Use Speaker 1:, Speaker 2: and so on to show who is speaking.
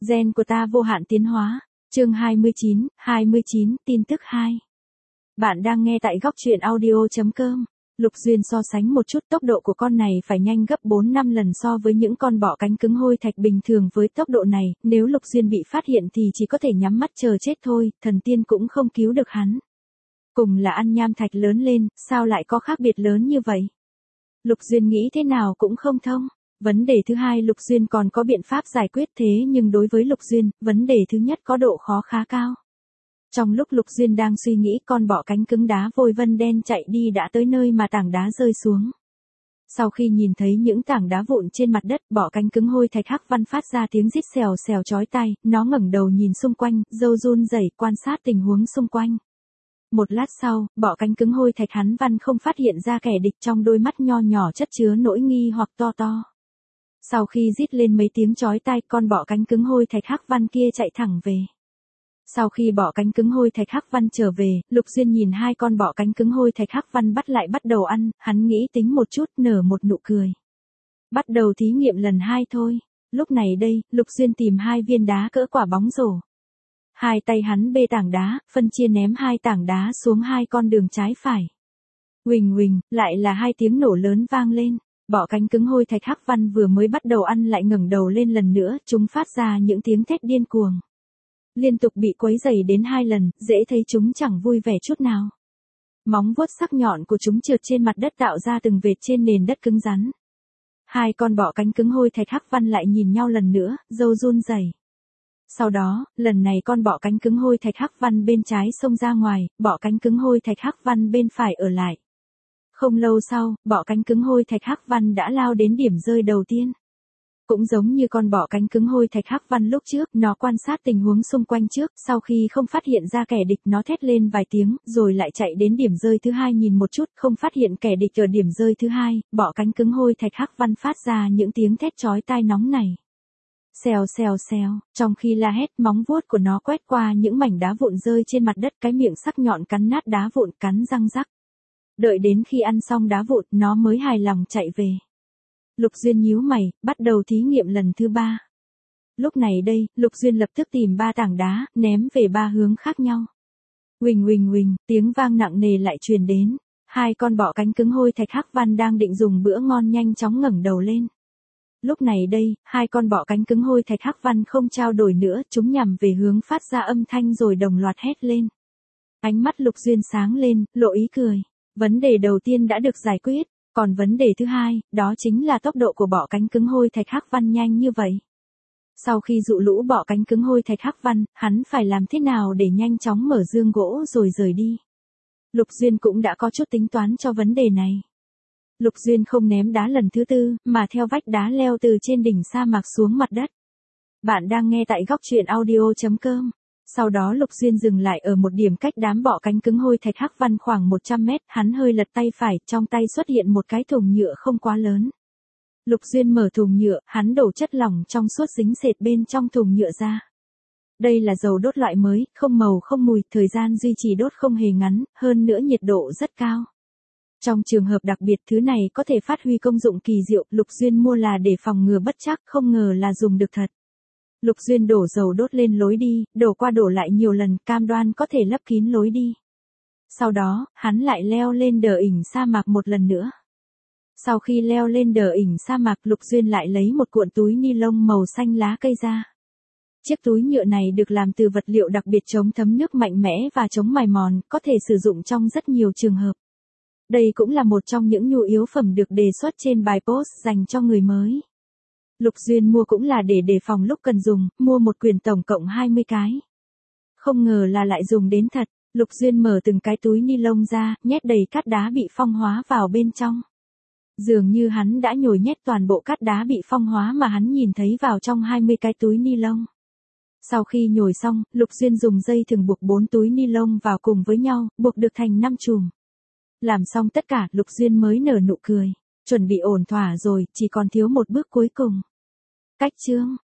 Speaker 1: Gen của ta vô hạn tiến hóa. Chương 29, tin tức 2. Bạn đang nghe tại góc truyện audio.com. Lục Duyên so sánh một chút tốc độ của con này phải nhanh gấp 4-5 lần so với những con bọ cánh cứng hôi thạch bình thường với tốc độ này, nếu Lục Duyên bị phát hiện thì chỉ có thể nhắm mắt chờ chết thôi, thần tiên cũng không cứu được hắn. Cùng là ăn nham thạch lớn lên, sao lại có khác biệt lớn như vậy? Lục Duyên nghĩ thế nào cũng không thông. Vấn đề thứ hai Lục Duyên còn có biện pháp giải quyết thế nhưng đối với Lục Duyên, vấn đề thứ nhất có độ khó khá cao. Trong lúc Lục Duyên đang suy nghĩ con bọ cánh cứng đá vôi vân đen chạy đi đã tới nơi mà tảng đá rơi xuống. Sau khi nhìn thấy những tảng đá vụn trên mặt đất, bọ cánh cứng hôi thạch hắc văn phát ra tiếng rít xèo xèo chói tai, nó ngẩng đầu nhìn xung quanh, râu run rẩy quan sát tình huống xung quanh. Một lát sau, bọ cánh cứng hôi thạch hắn văn không phát hiện ra kẻ địch trong đôi mắt nho nhỏ chất chứa nỗi nghi hoặc to to. Sau khi rít lên mấy tiếng chói tai, con bọ cánh cứng hôi thạch hắc văn kia chạy thẳng về. Sau khi bọ cánh cứng hôi thạch hắc văn trở về, Lục Duyên nhìn hai con bọ cánh cứng hôi thạch hắc văn bắt đầu ăn, hắn nghĩ tính một chút nở một nụ cười. Bắt đầu thí nghiệm lần 2 thôi. Lúc này đây, Lục Duyên tìm 2 viên đá cỡ quả bóng rổ. Hai tay hắn bê tảng đá, phân chia ném 2 tảng đá xuống 2 con đường trái phải. Huỳnh huỳnh, lại là 2 tiếng nổ lớn vang lên. Bọ cánh cứng hôi thạch hắc văn vừa mới bắt đầu ăn lại ngẩng đầu lên lần nữa, chúng phát ra những tiếng thét điên cuồng. Liên tục bị quấy rầy đến 2 lần, dễ thấy chúng chẳng vui vẻ chút nào. Móng vuốt sắc nhọn của chúng trượt trên mặt đất tạo ra từng vệt trên nền đất cứng rắn. 2 con bọ cánh cứng hôi thạch hắc văn lại nhìn nhau lần nữa, râu run rẩy. Sau đó, lần này con bọ cánh cứng hôi thạch hắc văn bên trái xông ra ngoài, bọ cánh cứng hôi thạch hắc văn bên phải ở lại. Không lâu sau, bọ cánh cứng hôi thạch hắc văn đã lao đến điểm rơi đầu tiên. Cũng giống như con bọ cánh cứng hôi thạch hắc văn lúc trước, nó quan sát tình huống xung quanh trước, sau khi không phát hiện ra kẻ địch nó thét lên vài tiếng, rồi lại chạy đến điểm rơi thứ 2 nhìn một chút, không phát hiện kẻ địch ở điểm rơi thứ 2, bọ cánh cứng hôi thạch hắc văn phát ra những tiếng thét chói tai nóng này. Xèo xèo xèo, trong khi la hét, móng vuốt của nó quét qua những mảnh đá vụn rơi trên mặt đất, cái miệng sắc nhọn cắn nát đá vụn, cắn răng rắc. Đợi đến khi ăn xong đá vụn, nó mới hài lòng chạy về. Lục Duyên nhíu mày, bắt đầu thí nghiệm lần thứ 3. Lúc này đây, Lục Duyên lập tức tìm 3 tảng đá, ném về 3 hướng khác nhau. Huỳnh huỳnh huỳnh, tiếng vang nặng nề lại truyền đến. 2 con bọ cánh cứng hôi thạch hắc văn đang định dùng bữa ngon nhanh chóng ngẩng đầu lên. Lúc này đây, 2 con bọ cánh cứng hôi thạch hắc văn không trao đổi nữa, chúng nhằm về hướng phát ra âm thanh rồi đồng loạt hét lên. Ánh mắt Lục Duyên sáng lên, lộ ý cười. Vấn đề đầu tiên đã được giải quyết, còn vấn đề thứ 2, đó chính là tốc độ của bọ cánh cứng hôi thạch hắc văn nhanh như vậy. Sau khi dụ lũ bọ cánh cứng hôi thạch hắc văn, hắn phải làm thế nào để nhanh chóng mở dương gỗ rồi rời đi. Lục Duyên cũng đã có chút tính toán cho vấn đề này. Lục Duyên không ném đá lần thứ 4, mà theo vách đá leo từ trên đỉnh sa mạc xuống mặt đất. Bạn đang nghe tại góc truyện audio.com. Sau đó Lục Duyên dừng lại ở một điểm cách đám bọ cánh cứng hôi thạch hắc văn khoảng 100 mét, hắn hơi lật tay phải, trong tay xuất hiện một cái thùng nhựa không quá lớn. Lục Duyên mở thùng nhựa, hắn đổ chất lỏng trong suốt dính sệt bên trong thùng nhựa ra. Đây là dầu đốt loại mới, không màu không mùi, thời gian duy trì đốt không hề ngắn, hơn nữa nhiệt độ rất cao. Trong trường hợp đặc biệt thứ này có thể phát huy công dụng kỳ diệu, Lục Duyên mua là để phòng ngừa bất trắc, không ngờ là dùng được thật. Lục Duyên đổ dầu đốt lên lối đi, đổ qua đổ lại nhiều lần, cam đoan có thể lấp kín lối đi. Sau đó, hắn lại leo lên đờ ỉnh sa mạc một lần nữa. Sau khi leo lên đờ ỉnh sa mạc, Lục Duyên lại lấy một cuộn túi ni lông màu xanh lá cây ra. Chiếc túi nhựa này được làm từ vật liệu đặc biệt chống thấm nước mạnh mẽ và chống mài mòn, có thể sử dụng trong rất nhiều trường hợp. Đây cũng là một trong những nhu yếu phẩm được đề xuất trên bài post dành cho người mới. Lục Duyên mua cũng là để đề phòng lúc cần dùng, mua một quyển tổng cộng 20 cái. Không ngờ là lại dùng đến thật, Lục Duyên mở từng cái túi ni lông ra, nhét đầy cát đá bị phong hóa vào bên trong. Dường như hắn đã nhồi nhét toàn bộ cát đá bị phong hóa mà hắn nhìn thấy vào trong 20 cái túi ni lông. Sau khi nhồi xong, Lục Duyên dùng dây thừng buộc 4 túi ni lông vào cùng với nhau, buộc được thành 5 chùm. Làm xong tất cả, Lục Duyên mới nở nụ cười. Chuẩn bị ổn thỏa rồi, chỉ còn thiếu một bước cuối cùng. Cách chương,